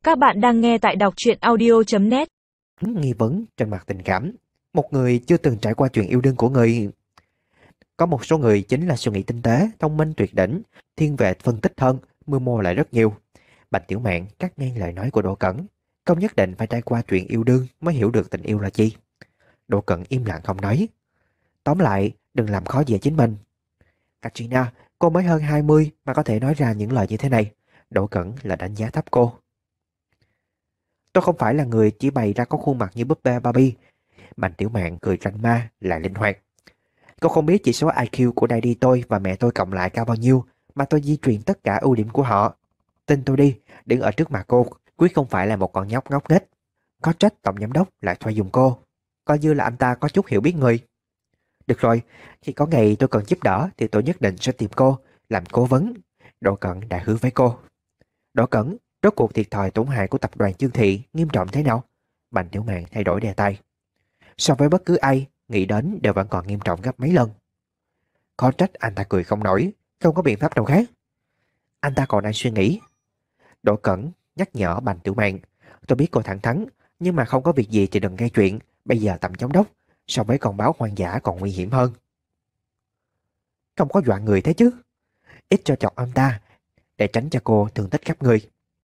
Các bạn đang nghe tại đọc truyện audio.net. Nghi vấn trên mặt tình cảm. Một người chưa từng trải qua chuyện yêu đương của người. Có một số người chính là suy nghĩ tinh tế, thông minh tuyệt đỉnh, thiên về phân tích hơn, mưu mô lại rất nhiều. Bạch Tiểu Mạn cắt ngang lời nói của Đỗ Cẩn. Không nhất định phải trải qua chuyện yêu đương mới hiểu được tình yêu là chi. Đỗ Cẩn im lặng không nói. Tóm lại, đừng làm khó dễ chính mình. Katrina, cô mới hơn 20 mà có thể nói ra những lời như thế này. Đỗ Cẩn là đánh giá thấp cô. Tôi không phải là người chỉ bày ra có khuôn mặt như búp bê Barbie. Bạch Tiểu Mạn cười ranh ma lại linh hoạt. Cô không biết chỉ số IQ của daddy tôi và mẹ tôi cộng lại cao bao nhiêu mà tôi di truyền tất cả ưu điểm của họ. Tin tôi đi, đứng ở trước mặt cô, quyết không phải là một con nhóc ngốc nghếch. Có trách tổng giám đốc lại thoại dùng cô. Coi như là anh ta có chút hiểu biết người. Được rồi, khi có ngày tôi cần giúp đỡ thì tôi nhất định sẽ tìm cô, làm cố vấn. Đỗ Cẩn đã hứa với cô. Đỗ Cẩn, rốt cuộc thiệt thòi tổn hại của tập đoàn Chương Thị nghiêm trọng thế nào? Bạch Tiểu Mạn thay đổi đề tài. So với bất cứ ai, nghĩ đến đều vẫn còn nghiêm trọng gấp mấy lần. Khó trách anh ta cười không nổi, không có biện pháp nào khác. Anh ta còn đang suy nghĩ. Đỗ Cẩn nhắc nhở Bạch Tiểu Mạn. Tôi biết cô thẳng thắn, nhưng mà không có việc gì thì đừng gây chuyện. Bây giờ tầm giám đốc, so với con báo hoang dã còn nguy hiểm hơn. Không có dọa người thế chứ. Ít cho chọc anh ta, để tránh cho cô thương tích khắp người.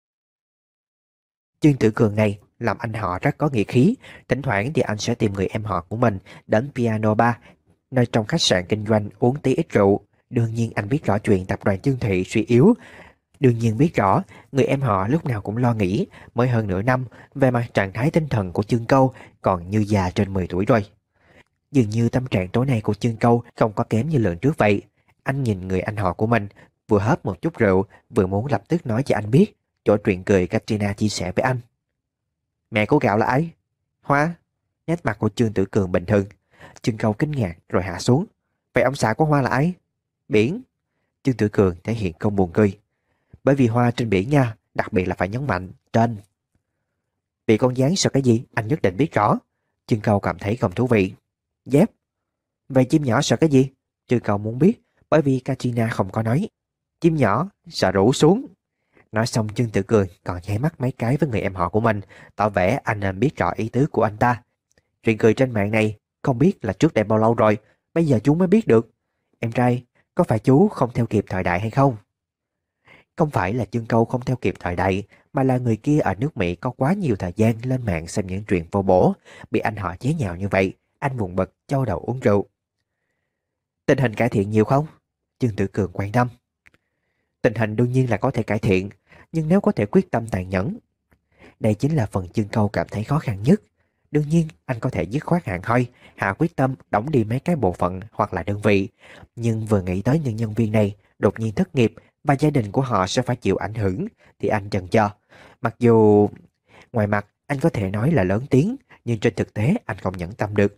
Trương Tử Cường này làm anh họ rất có nghĩa khí. Thỉnh thoảng thì anh sẽ tìm người em họ của mình đến piano bar, nơi trong khách sạn kinh doanh uống tí ít rượu. Đương nhiên anh biết rõ chuyện tập đoàn Chương Thị suy yếu. Đương nhiên biết rõ người em họ lúc nào cũng lo nghĩ. Mới hơn nửa năm, về mặt trạng thái tinh thần của Chương Câu còn như già trên 10 tuổi rồi. Dường như tâm trạng tối nay của Chương Câu không có kém như lần trước vậy. Anh nhìn người anh họ của mình, vừa hớp một chút rượu, vừa muốn lập tức nói cho anh biết chỗ chuyện cười Katrina chia sẻ với anh. Mẹ của Gạo là ai? Hoa? Nét mặt của Trương Tử Cường bình thường. Chương Câu kinh ngạc rồi hạ xuống. Vậy ông xã của Hoa là ai? Biển. Trương Tử Cường thể hiện không buồn cười. Bởi vì Hoa trên biển nha, đặc biệt là phải nhấn mạnh trên. Bị con gián sợ cái gì anh nhất định biết rõ. Chương Câu cảm thấy không thú vị. Dép. Vậy chim nhỏ sợ cái gì? Chương Câu muốn biết, bởi vì Katrina không có nói. Chim nhỏ sợ rủ xuống. Nói xong Trương Tử Cường còn nháy mắt mấy cái với người em họ của mình, tỏ vẻ anh nên biết rõ ý tứ của anh ta. Chuyện cười trên mạng này không biết là trước đây bao lâu rồi, bây giờ chú mới biết được. Em trai, có phải chú không theo kịp thời đại hay không? Không phải là Chương Câu không theo kịp thời đại, mà là người kia ở nước Mỹ có quá nhiều thời gian lên mạng xem những chuyện vô bổ, bị anh họ chế nhạo như vậy, anh buồn bực châu đầu uống rượu. Tình hình cải thiện nhiều không? Trương Tử Cường quan tâm. Tình hình đương nhiên là có thể cải thiện, nhưng nếu có thể quyết tâm tàn nhẫn. Đây chính là phần Chương Câu cảm thấy khó khăn nhất. Đương nhiên anh có thể dứt khoát hẳn hoi, hạ quyết tâm đóng đi mấy cái bộ phận hoặc là đơn vị. Nhưng vừa nghĩ tới những nhân viên này đột nhiên thất nghiệp và gia đình của họ sẽ phải chịu ảnh hưởng thì anh chần chờ. Mặc dù ngoài mặt anh có thể nói là lớn tiếng, nhưng trên thực tế anh không nhẫn tâm được.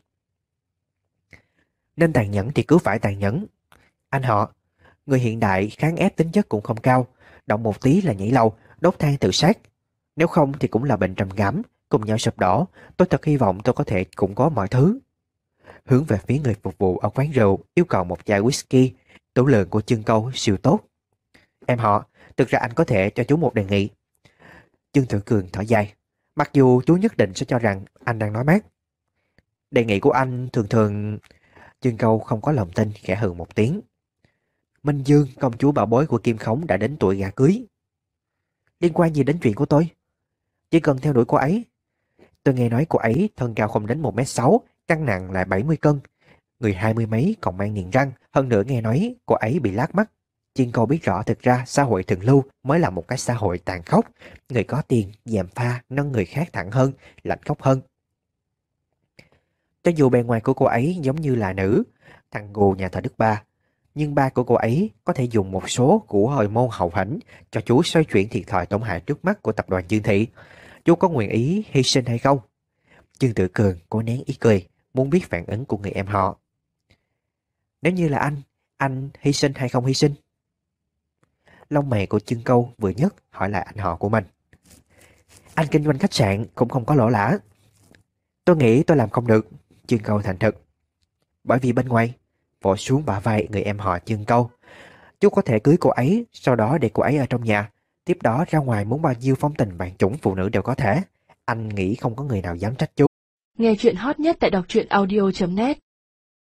Nên tàn nhẫn thì cứ phải tàn nhẫn. Anh họ, người hiện đại kháng ép tính chất cũng không cao, động một tí là nhảy lầu, đốt than tự sát. Nếu không thì cũng là bệnh trầm cảm, cùng nhau sụp đổ. Tôi thật hy vọng tôi có thể cũng có mọi thứ. Hướng về phía người phục vụ ở quán rượu, yêu cầu một chai whisky. Tửu lượng của Chương Câu siêu tốt. Em họ, thực ra anh có thể cho chú một đề nghị. Trương Tử Cường thở dài. Mặc dù chú nhất định sẽ cho rằng anh đang nói mát. Đề nghị của anh thường thường... Chương Câu không có lòng tin, khẽ hừ một tiếng. Minh Dương, công chúa bảo bối của Kim Khống đã đến tuổi gả cưới. Liên quan gì đến chuyện của tôi? Chỉ cần theo đuổi cô ấy. Tôi nghe nói cô ấy thân cao không đến 1m6, cân nặng lại 70 cân. Người 20 mấy còn mang niềng răng. Hơn nữa nghe nói cô ấy bị lác mắt. Chương Câu biết rõ thực ra xã hội thượng lưu mới là một cái xã hội tàn khốc. Người có tiền, gièm pha, nâng người khác thẳng hơn, lạnh khóc hơn. Cho dù bề ngoài của cô ấy giống như là nữ, thằng gù nhà thờ Đức Ba, nhưng ba của cô ấy có thể dùng một số của hồi môn hậu hĩnh cho chú xoay chuyển thiệt thòi tổn hại trước mắt của tập đoàn Chương Thị. Chú có nguyện ý hy sinh hay không? Trương Tử Cường cố nén ý cười, muốn biết phản ứng của người em họ. Nếu như là anh hy sinh hay không hy sinh? Lông mày của Chương Câu vừa nhấc hỏi lại anh họ của mình. Anh kinh doanh khách sạn cũng không có lỗ lã. Tôi nghĩ tôi làm không được. Chương Câu thành thực. Bởi vì bên ngoài, vỗ xuống bả vai người em họ Chương Câu. Chú có thể cưới cô ấy, sau đó để cô ấy ở trong nhà. Tiếp đó ra ngoài muốn bao nhiêu phong tình vạn chủng phụ nữ đều có thể. Anh nghĩ không có người nào dám trách chú. Nghe chuyện hot nhất tại đọc truyện audio.net